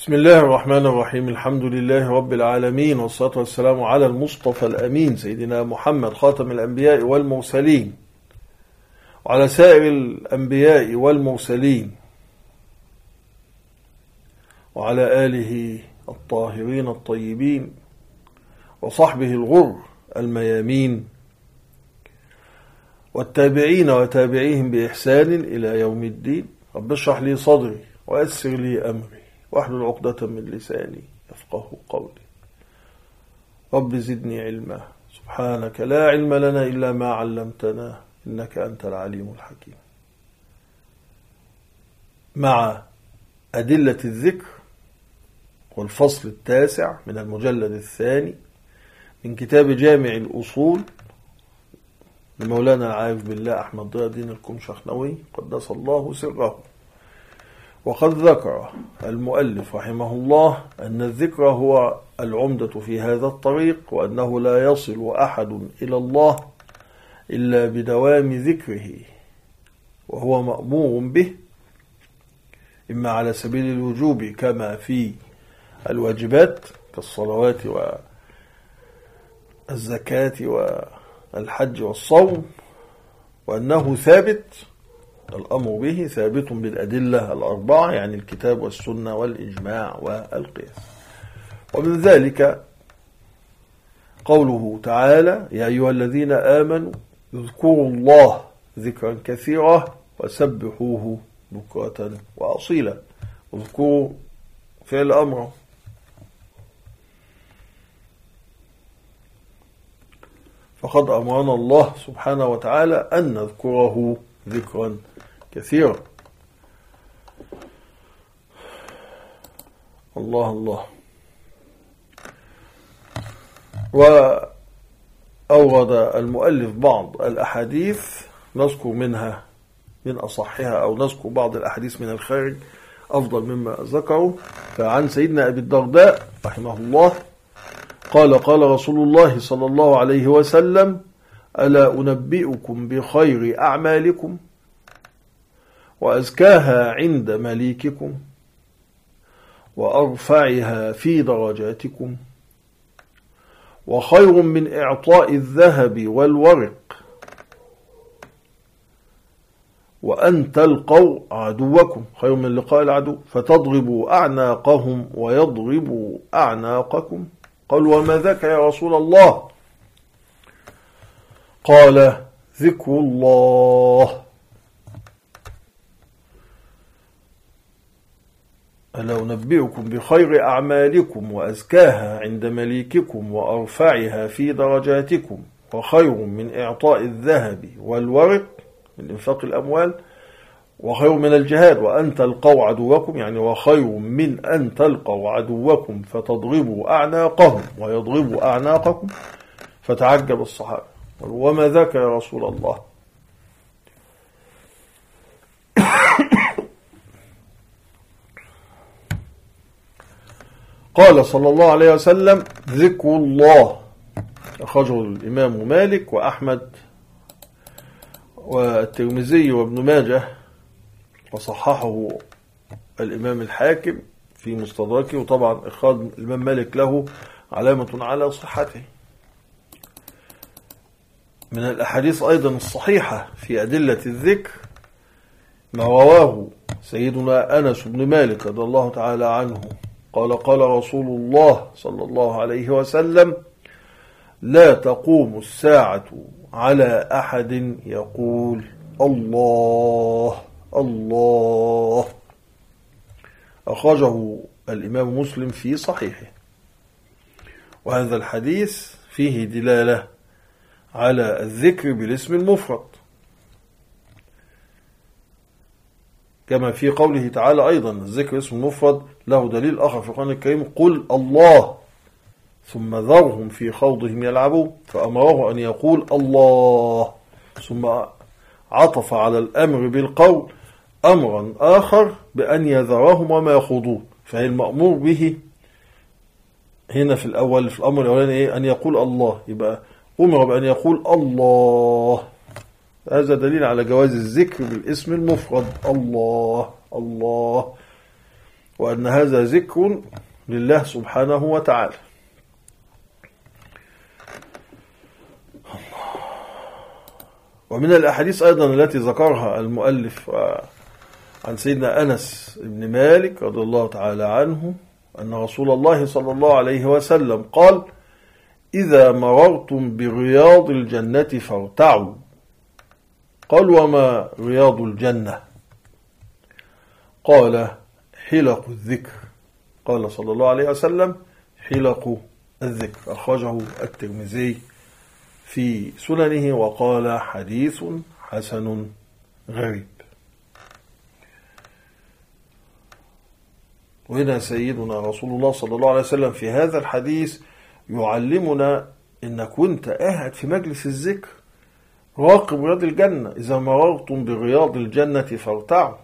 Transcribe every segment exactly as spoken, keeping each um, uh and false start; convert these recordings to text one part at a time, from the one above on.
بسم الله الرحمن الرحيم. الحمد لله رب العالمين، والصلاة والسلام على المصطفى الأمين سيدنا محمد خاتم الأنبياء والمرسلين، وعلى سائر الأنبياء والمرسلين، وعلى آله الطاهرين الطيبين، وصحبه الغر الميامين، والتابعين وتابعيهم بإحسان إلى يوم الدين. رب اشرح لي صدري ويسر لي أمري واحلل عقدة من لساني يفقه قولي. رب زدني علما، سبحانك لا علم لنا إلا ما علمتنا إنك أنت العليم الحكيم. مع أدلة الذكر والفصل التاسع من المجلد الثاني من كتاب جامع الأصول لمولانا العارف بالله أحمد ضياء الدين الكمشخنوي قدس الله سره. وقد ذكر المؤلف رحمه الله أن الذكر هو العمدة في هذا الطريق، وأنه لا يصل أحد إلى الله إلا بدوام ذكره، وهو مأمور به إما على سبيل الوجوب كما في الواجبات كالصلوات والزكاة والحج والصوم، وأنه ثابت، الأمر به ثابت بالأدلة الأربعة، يعني الكتاب والسنة والإجماع والقياس. ومن ذلك قوله تعالى: يا أيها الذين آمنوا اذكروا الله ذكرا كثيرا وسبحوه بكرة وأصيلا. اذكروا فعل أمر، فقد أمرنا الله سبحانه وتعالى أن نذكره ذكرا كثيرا. الله الله. وأورد المؤلف بعض الأحاديث نذكر منها من أصحها، أو نذكر بعض الأحاديث من الخارج أفضل مما ذكروا. فعن سيدنا أبي الدرداء رحمه الله قال: قال رسول الله صلى الله عليه وسلم: ألا أنبئكم بخير أعمالكم وأزكاها عند مليككم وأرفعها في درجاتكم وخير من إعطاء الذهب والورق وأن تلقوا عدوكم، خير من لقاء العدو، فتضربوا أعناقهم ويضربوا أعناقكم. قالوا: وما ذاك يا رسول الله؟ قال: ذكر الله. ألا أنبئكم بخير أعمالكم وأزكاها عند مليككم وأرفعها في درجاتكم وخير من إعطاء الذهب والورق من إنفاق الأموال وخير من الجهاد وأن تلقوا عدوكم، يعني وخير من أن تلقوا عدوكم فتضربوا أعناقهم ويضربوا أعناقكم. فتعجب الصحابة: وما ذاك يا رسول الله؟ قال صلى الله عليه وسلم: ذكر الله. أخرجه الإمام مالك وأحمد والترمذي وابن ماجه، وصححه الإمام الحاكم في مستدركه، وطبعا إخراج الإمام مالك له علامة على صحته. من الأحاديث أيضا الصحيحة في أدلة الذكر ما رواه سيدنا أنس بن مالك رضي الله تعالى عنه قال: قال رسول الله صلى الله عليه وسلم: لا تقوم الساعة على أحد يقول الله الله. أخرجه الإمام مسلم في صحيحه. وهذا الحديث فيه دلالة على الذكر بالاسم المفرد، كما في قوله تعالى أيضا: الذكر اسم المفرد له دليل آخر في القرآن الكريم: قل الله ثم ذرهم في خوضهم يلعبون. فأمره أن يقول الله، ثم عطف على الأمر بالقول أمرا آخر بأن يذرهم وما يخوضون. فهي المأمور به هنا في الأول، في الأمر الأولاني إيه؟ أن يقول الله، يبقى أمر بأن يقول الله. هذا دليل على جواز الذكر بالاسم المفرد الله الله. وأن هذا ذكر لله سبحانه وتعالى. ومن الأحاديث أيضا التي ذكرها المؤلف عن سيدنا أنس بن مالك رضي الله تعالى عنه أن رسول الله صلى الله عليه وسلم قال: إذا مررتم برياض الجنة فارتعوا. قال: وما رياض الجنة؟ قال: حلق الذكر. قال صلى الله عليه وسلم: حلق الذكر. أخرجه الترمذي في سننه وقال: حديث حسن غريب. وهنا سيدنا رسول الله صلى الله عليه وسلم في هذا الحديث يعلمنا إنك وانت قاعد في مجلس الذكر راقب رياض الجنة. إذا مررتم برياض الجنة فارتعوا.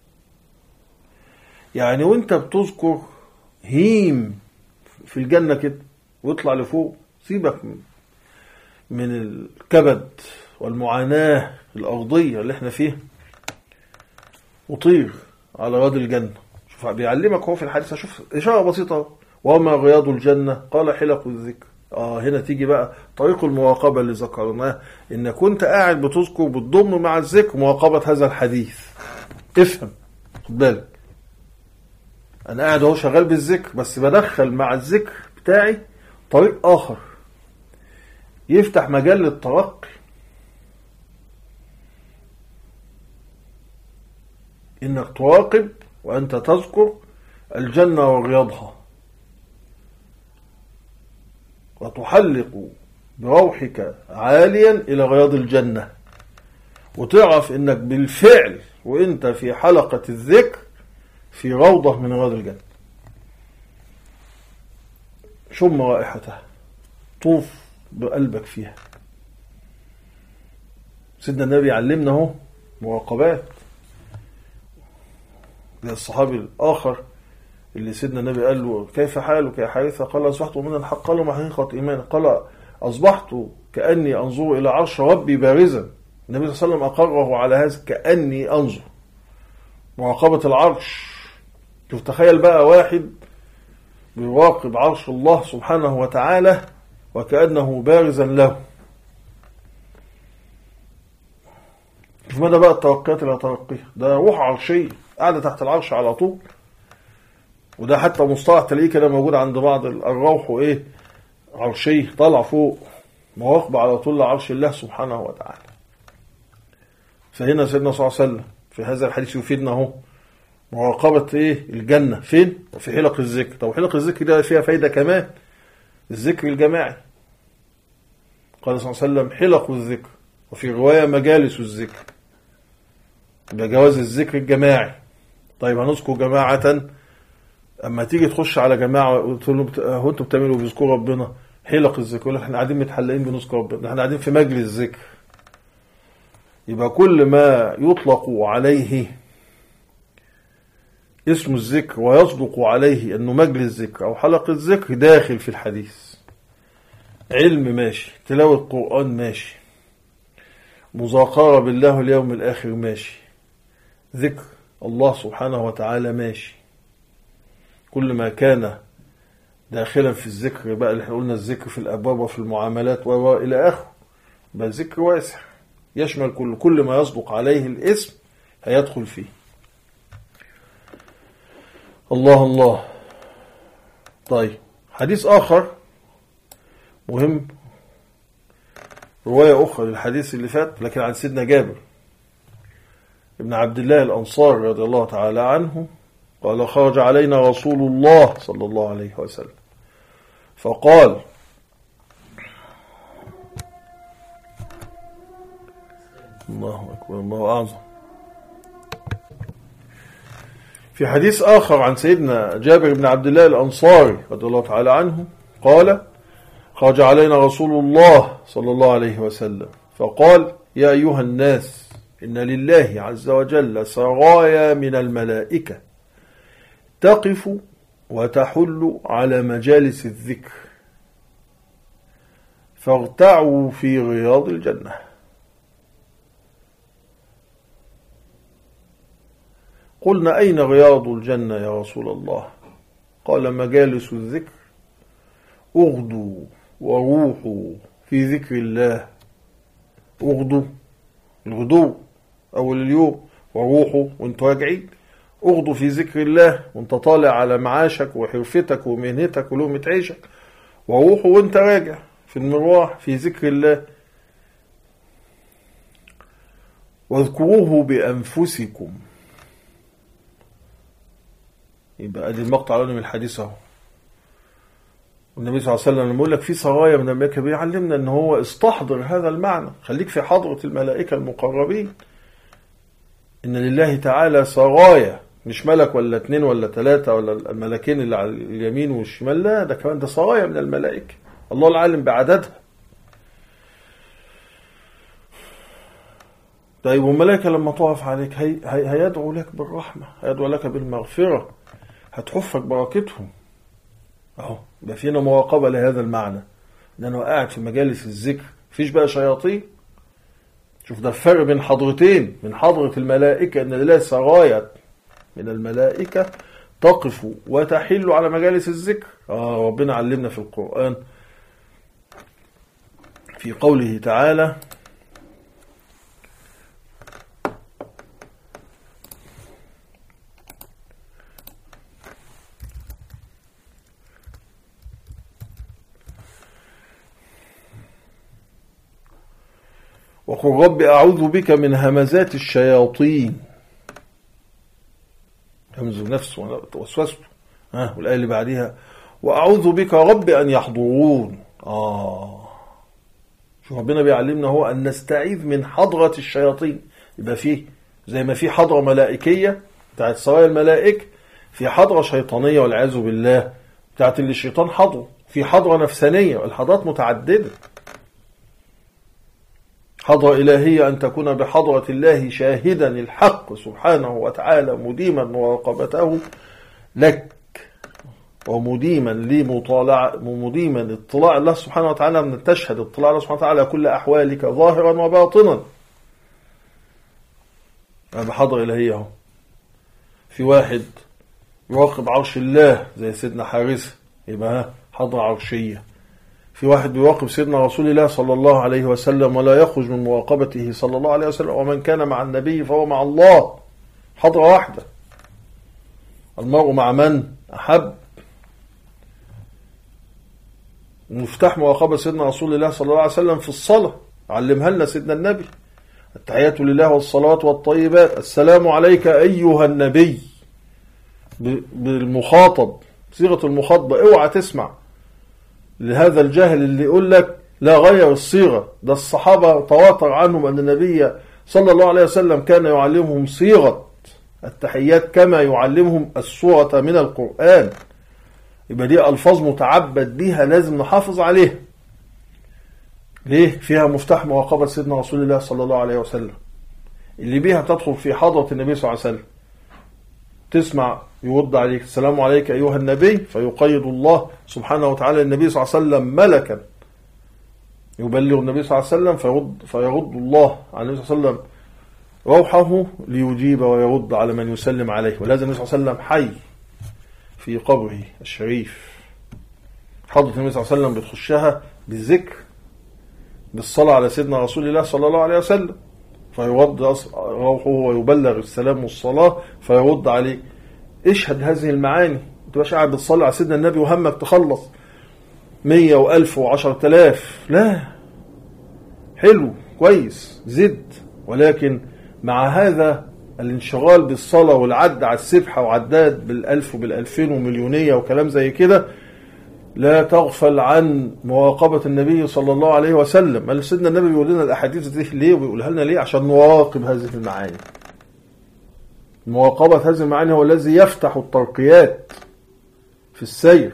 يعني وانت بتذكر هيم في الجنة كده واطلع لفوق، سيبك من الكبد والمعاناة الأرضية اللي احنا فيها وطير على رياض الجنة. شوف بيعلمك هو في الحديث، شوف إشارة بسيطة: وما رياض الجنة؟ قال: حلق الذكر. آه هنا تيجي بقى طريق المراقبة اللي ذكرناه، إنك كنت قاعد بتذكر بتضم مع الذكر مراقبة هذا الحديث. افهم، خد بالك، أنا قاعد اهو شغال بالذكر بس بدخل مع الذكر بتاعي طريق آخر يفتح مجال للترقي، إنك تراقب وأنت تذكر الجنة ورياضها، وتحلق بروحك عاليا إلى رياض الجنة، وتعرف إنك بالفعل وإنت في حلقة الذكر في روضة من رياض الجنة. شم رائحتها، طوف بقلبك فيها. سيدنا النبي علمنا اهو مراقبات. زي الصحابي الآخر اللي سيدنا النبي قال له: كيف حالك يا حارثة؟ قال: أصبحت مؤمنا الحق. قال: ما حقيقة إيمان؟ قال: أصبحت كأني أنظر إلى عرش ربي بارزا. النبي صلى الله عليه وسلم أقره على هذا: كأني أنظر. مراقبة العرش. شوف، تخيل بقى واحد بيراقب عرش الله سبحانه وتعالى وكأنه بارزا له. شوف ماذا بقى الترقيات اللي هترقيها. ده روح عرشية قاعدة تحت العرش على طول. وده حتى مصطلح تلاقيه كده موجود عند بعض الروح، وإيه عرشية طالع فوق، مراقبة على طول لعرش الله سبحانه وتعالى. فهنا سيدنا صلى الله عليه وسلم في هذا الحديث يفيدنا اهو مراقبة ايه الجنة فين؟ وفي حلق الذكر. طب حلق الذكر ده فيها فايدة كمان، الذكر الجماعي. قال صلى الله عليه وسلم: حلق الذكر. وفي رواية: مجالس الذكر. بجواز الذكر الجماعي. طيب هنذكر جماعة، اما تيجي تخش على جماعة وتقول لهم: هو انتوا بتعملوا بيذكروا ربنا؟ حلق الذكر. يقول لك: احنا قاعدين متحلقين بنذكر ربنا، احنا قاعدين في مجلس ذكر. يبقى كل ما يطلق عليه اسم الذكر ويصدق عليه أنه مجلس ذكر أو حلقة ذكر داخل في الحديث. علم ماشي، تلاوة قرآن ماشي، مذاكرة بالله اليوم الآخر ماشي، ذكر الله سبحانه وتعالى ماشي. كل ما كان داخلا في الذكر بقى اللي احنا قلنا الذكر في الأبواب وفي المعاملات وإلى آخره، بقى ذكر واسع يشمل كل كل ما يصدق عليه الاسم هيدخل فيه. الله الله. طيب حديث آخر مهم، رواية أخرى للحديث اللي فات لكن عن سيدنا جابر ابن عبد الله الأنصاري رضي الله تعالى عنه قال: خرج علينا رسول الله صلى الله عليه وسلم فقال: الله أكبر الله أعظم. في حديث آخر عن سيدنا جابر بن عبد الله الأنصاري رضي الله تعالى عنه قال: خرج علينا رسول الله صلى الله عليه وسلم فقال: يا أيها الناس، إن لله عز وجل سرايا من الملائكة تقف وتحل على مجالس الذكر، فارتعوا في رياض الجنة. قلنا أين رياض الجنة يا رسول الله؟ قال مجالس الذكر، اغدوا وروحوا في ذكر الله. اغدوا الغدو أول اليوم، وروحوا وانت راجعين. اغدوا في ذكر الله وانت طالع على معاشك وحرفتك ومهنتك ولقمة عيشك، وروحوا وانت راجع في المروح في ذكر الله. واذكروه بأنفسكم. يبقى ادي المقطع الاولاني من الحديث اهو. والنبي صلى الله عليه وسلم لما يقول لك في سرايا من الملائكه بيعلمنا ان هو استحضر هذا المعنى، خليك في حضره الملائكه المقربين. ان لله تعالى سرايا، مش ملك ولا اتنين ولا تلاتة ولا الملكين اللي على اليمين والشمال، لا ده كمان ده سرايا من الملائكه، الله العالم بعددها. طيب والملائكه لما تقف عليك هي هي هيدعو لك بالرحمه، هيدعو لك بالمغفره، هتحفك بركتهم. اهو يبقى فينا مراقبه لهذا المعنى، ان انا قاعد في مجالس الذكر مفيش بقى شياطين. شوف ده الفرق بين حضرتين، من حضره الملائكه ان لله سرايا من الملائكه تقف وتحل على مجالس الذكر. اه ربنا علمنا في القران في قوله تعالى وقل رب أعوذ بك من همزات الشياطين. همز نفسه وسوسته. ها والآية اللي بعديها وأعوذ بك رب أن يحضرون. آه شو ربنا بيعلمنا هو أن نستعيذ من حضرة الشياطين. يبقى فيه زي ما في حضرة ملائكية بتاعت سرايا الملائكة، في حضرة شيطانية والعياذ بالله بتاعت اللي الشيطان حضره، في حضرة نفسانية، الحضرات متعددة. حضرة إلهية أن تكون بحضرة الله شاهدا الحق سبحانه وتعالى مديما مراقبته لك، ومديما لمطالعة مديما اطلاع الله سبحانه وتعالى، من تشهد اطلاع الله سبحانه وتعالى كل أحوالك ظاهرا وباطنا. بحضرة إلهية اهو. في واحد يراقب عرش الله زي سيدنا حارثة، يبقى حضرة عرشية. في واحد بيراقب سيدنا رسول الله صلى الله عليه وسلم ولا يخرج من مراقبته صلى الله عليه وسلم، ومن كان مع النبي فهو مع الله، حضرة واحدة. المرء مع من أحب. مفتاح مراقبة سيدنا رسول الله صلى الله عليه وسلم في الصلاة، علمها لنا سيدنا النبي، التحيات لله والصلاة والطيبات، السلام عليك أيها النبي، بالمخاطب، صيغة المخاطبة. اوعى تسمع لهذا الجاهل اللي يقول لك لا غير الصيغة، ده الصحابة تواتر عنهم أن النبي صلى الله عليه وسلم كان يعلمهم صيغة التحيات كما يعلمهم السورة من القرآن. يبقى دي ألفاظ متعبد بها لازم نحافظ عليها. ليه؟ فيها مفتاح مراقبة سيدنا رسول الله صلى الله عليه وسلم، اللي بيها تدخل في حضرة النبي صلى الله عليه وسلم، تسمع يرد عليك السلام عليك أيها النبي، فيقيد الله سبحانه وتعالى النبي صلى الله عليه وسلم ملكا يبلغ النبي صلى الله عليه وسلم، فيرد, فيرد الله على النبي صلى الله عليه وسلم روحه ليجيب ويرد على من يسلم عليه. ولازم النبي صلى الله عليه وسلم حي في قبره الشريف. حضرة النبي صلى الله عليه وسلم بتخشها بالذكر، بالصلاة على سيدنا رسول الله صلى الله عليه وسلم، فيرد روحه ويبلغ السلام والصلاة فيرد عليه. اشهد هذه المعاني، ما تبقاش قاعد بتصلي على سيدنا النبي وهمك تخلص مية وألف وعشرة آلاف، لا، حلو كويس زد، ولكن مع هذا الانشغال بالصلاة والعد على السبحة وعداد بالألف وبالألفين ومليونية وكلام زي كده، لا تغفل عن مراقبة النبي صلى الله عليه وسلم. قال سيدنا النبي بيقول لنا الأحاديث دي ليه وبيقولها لنا ليه؟ عشان نراقب هذه المعاني. مراقبة هذه المعاني هو الذي يفتح الترقيات في السير.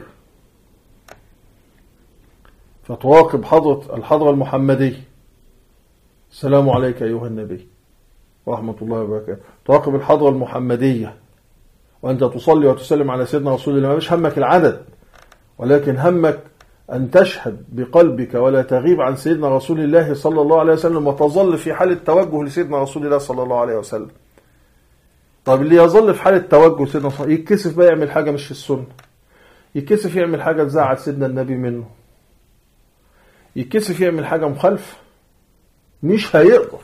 فتراقب حضرة الحضرة المحمدية، السلام عليك أيها النبي ورحمة الله وبركاته. تراقب الحضرة المحمدية وأنت تصلي وتسلم على سيدنا رسول الله، مش همك العدد، ولكن همك أن تشهد بقلبك ولا تغيب عن سيدنا رسول الله صلى الله عليه وسلم، وتظل في حال التوجه لسيدنا رسول الله صلى الله عليه وسلم. طب اللي يظل في حالة توجه سيدنا صلى يتكسف بقى يعمل حاجة مش في السنة، يتكسف يعمل حاجة تزعل سيدنا النبي منه، يتكسف يعمل حاجة مخالفة، مش هيقدر.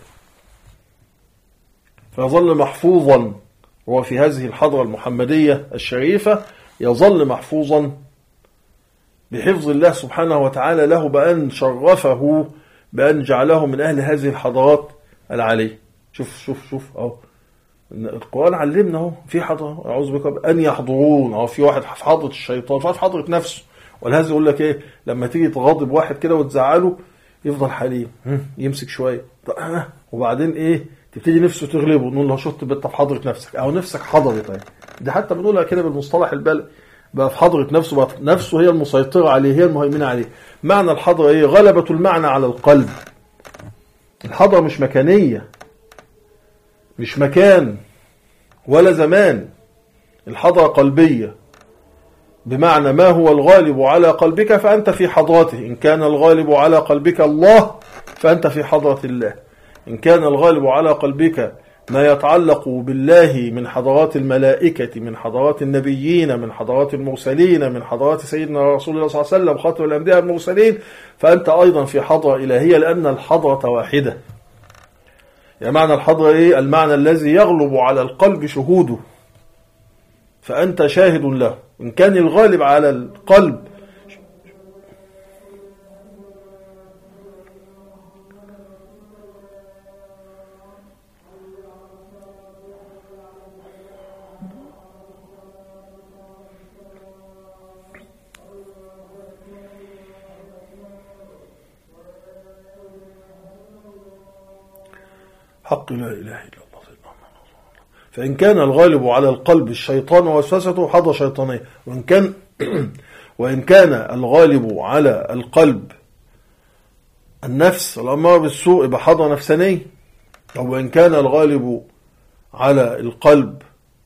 فيظل محفوظا، هو في هذه الحضرة المحمدية الشريفة يظل محفوظا بحفظ الله سبحانه وتعالى له، بأن شرفه بأن جعله من أهل هذه الحضارات العالية. شوف شوف شوف أهو القرآن علمنا اهو في حضرة أعوذ بك أن يحضرون، أو في واحد في حضرة الشيطان، في حضرة نفسه. ولهذا يقول لك إيه لما تيجي تغاضب واحد كده وتزعله يفضل حليم، يمسك شوية وبعدين إيه تبتدي نفسه تغلبه، نقول له شط بنت في حضرة نفسك أو نفسك حضرت. طيب دي حتى بنقولها كده بالمصطلح البلد، بقى في حضرة نفسه، بقى نفسه هي المسيطرة عليه، هي المهيمنة عليه. معنى الحضرة إيه؟ غلبة المعنى على القلب. الحضرة مش مكانية، مش مكان ولا زمان، الحضرة قلبية، بمعنى ما هو الغالب على قلبك فأنت في حضرته. إن كان الغالب على قلبك الله فأنت في حضرة الله. إن كان الغالب على قلبك ما يتعلق بالله من حضرات الملائكة، من حضرات النبيين، من حضرات المرسلين، من حضرات سيدنا رسول الله صلى الله عليه وسلم خاتم الأنبياء المرسلين، فأنت أيضا في حضرة إلهية، لأن الحضرة واحدة. يعني معنى الحضرة إيه؟ المعنى الذي يغلب على القلب شهوده، فأنت شاهد له. إن كان الغالب على القلب حق لا إله إلا الله. فإن كان الغالب على القلب الشيطان ووسوسته حضرة شيطانية، وإن كان وإن كان الغالب على القلب النفس الأمارة بالسوء يبقى حضرة نفسانية. أو وإن كان الغالب على القلب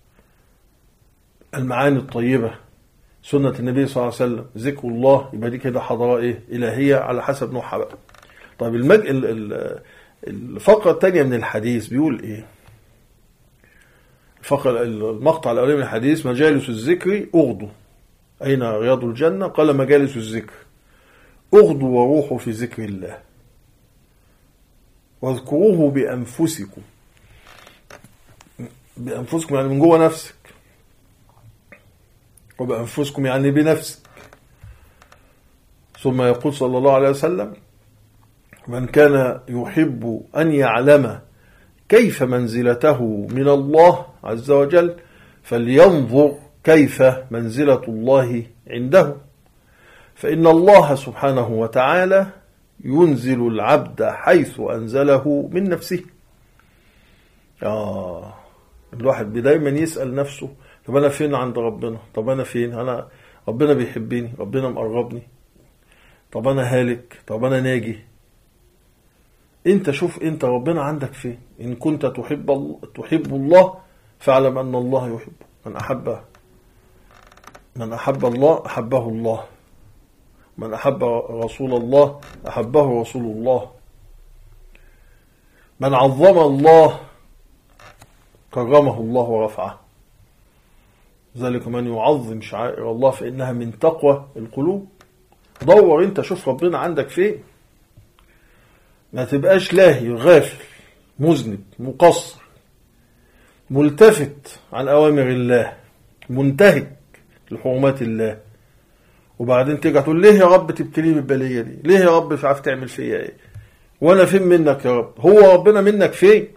المعاني الطيبة سنة النبي صلى الله عليه وسلم ذكر الله، يبقى دي كده حضرة إيه؟ إلهية على حسب نوعها بقى. طيب المج... الفقرة الثانية من الحديث بيقول إيه؟ الفقرة المقطع الأولي من الحديث مجالس الذكر أغدوا. أين رياض الجنة؟ قال مجالس الذكر أغدوا وروحوا في ذكر الله واذكروه بأنفسكم. بأنفسكم يعني من جوه نفسك، وبأنفسكم يعني بنفسك. ثم يقول صلى الله عليه وسلم من كان يحب أن يعلم كيف منزلته من الله عز وجل فلينظر كيف منزلة الله عنده، فإن الله سبحانه وتعالى ينزل العبد حيث أنزله من نفسه. آه الواحد دايما يسأل نفسه طب أنا فين عند ربنا؟ طب أنا فين؟ أنا ربنا بيحبني؟ ربنا مقربني؟ طب أنا هالك؟ طب أنا ناجي؟ انت شوف انت ربنا عندك فين. ان كنت تحب الله تحب الله فاعلم ان الله يحبه. من احب من احب الله احبه الله، من احب رسول الله احبه رسول الله، من عظم الله كرمه الله ورفعه. ذلك من يعظم شعائر الله فانها من تقوى القلوب. دور انت شوف ربنا عندك فين، ما تبقاش لاهي غافل مذنب مقصر ملتفت عن أوامر الله منتهك لحرمات الله، وبعدين تيجي تقول ليه يا رب تبتلي بالبلية دي؟ ليه يا رب مش عارف تعمل فيا ايه؟ وانا فين منك يا رب؟ هو ربنا منك فين؟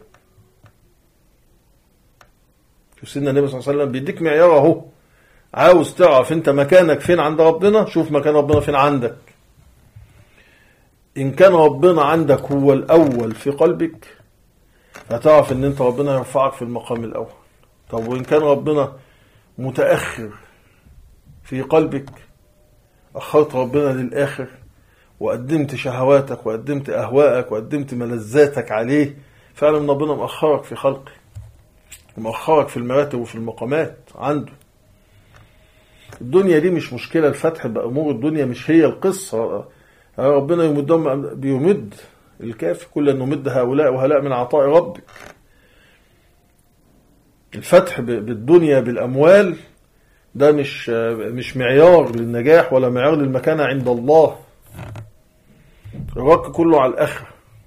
شوف سيدنا النبي صلى الله عليه وسلم بيديك معيار اهو. عاوز تعرف انت مكانك فين عند ربنا؟ شوف مكان ربنا فين عندك. إن كان ربنا عندك هو الأول في قلبك هتعرف إن أنت ربنا يرفعك في المقام الأول. طب وإن كان ربنا متأخر في قلبك، أخرت ربنا للآخر وقدمت شهواتك وقدمت أهواءك وقدمت ملذاتك عليه، فعلا ربنا مأخرك في خلقه ومأخرك في المراتب وفي المقامات عنده. الدنيا دي مش مشكلة، الفتح بأمور الدنيا مش هي القصة. ربنا يمدهم بيمد الكافي كل أن نمد هؤلاء وهؤلاء من عطاء ربك. الفتح بالدنيا بالأموال ده مش مش معيار للنجاح ولا معيار للمكانة عند الله. الرك كله على الآخرة،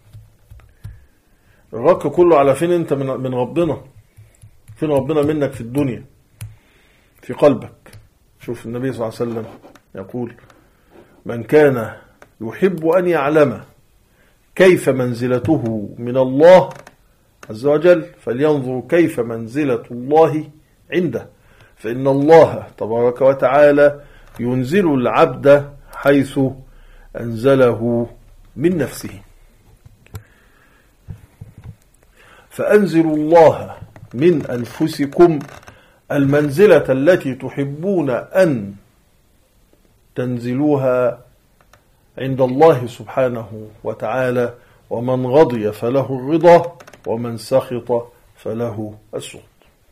الرك كله على فين انت من من ربنا، فين ربنا منك في الدنيا، في قلبك. شوف النبي صلى الله عليه وسلم يقول: من كان يحب أن يعلم كيف منزلته من الله عز وجل فلينظر كيف منزلة الله عنده، فإن الله تبارك وتعالى ينزل العبد حيث أنزله من نفسه. فأنزلوا الله من أنفسكم المنزلة التي تحبون أن تنزلوها عند الله سبحانه وتعالى، ومن رضي فله الرضا ومن سخط فله السخط.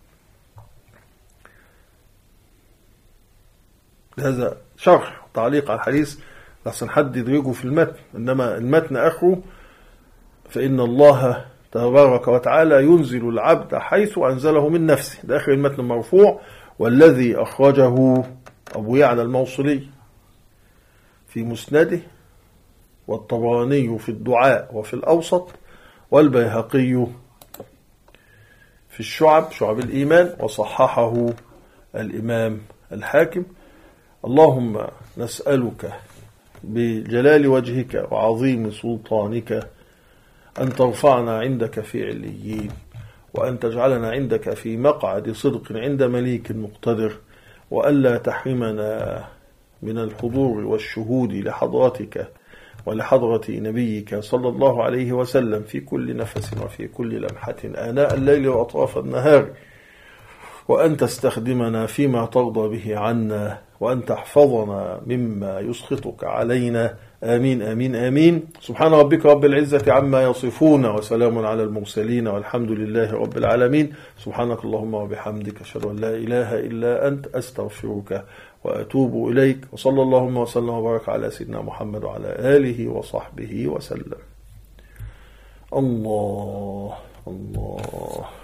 هذا شرح تعليق على الحديث لحسن حد يدرجه في المتن، إنما المتن آخره: فإن الله تبارك وتعالى ينزل العبد حيث أنزله من نفسه. ده آخر المتن مرفوع، والذي أخرجه أبو يعلى الموصلي في مسنده، والطبراني في الدعاء وفي الأوسط، والبيهقي في الشعب شعب الإيمان، وصححه الإمام الحاكم. اللهم نسألك بجلال وجهك وعظيم سلطانك أن ترفعنا عندك في عليين، وأن تجعلنا عندك في مقعد صدق عند مليك مقتدر، وألا تحرمنا من الحضور والشهود لحضرتك ولحضرة نبيك صلى الله عليه وسلم في كل نفس وفي كل لمحة آناء الليل وأطراف النهار، وأن تستخدمنا فيما ترضى به عنا، وأن تحفظنا مما يسخطك علينا. آمين آمين آمين. سبحان ربك رب العزة عما يصفون، وسلام على المرسلين، والحمد لله رب العالمين. سبحانك اللهم وبحمدك، أشهد أن لا إله إلا أنت، أستغفرك وأتوب إليك. وصلى اللهم وسلم وبارك على سيدنا محمد وعلى آله وصحبه وسلم. الله الله.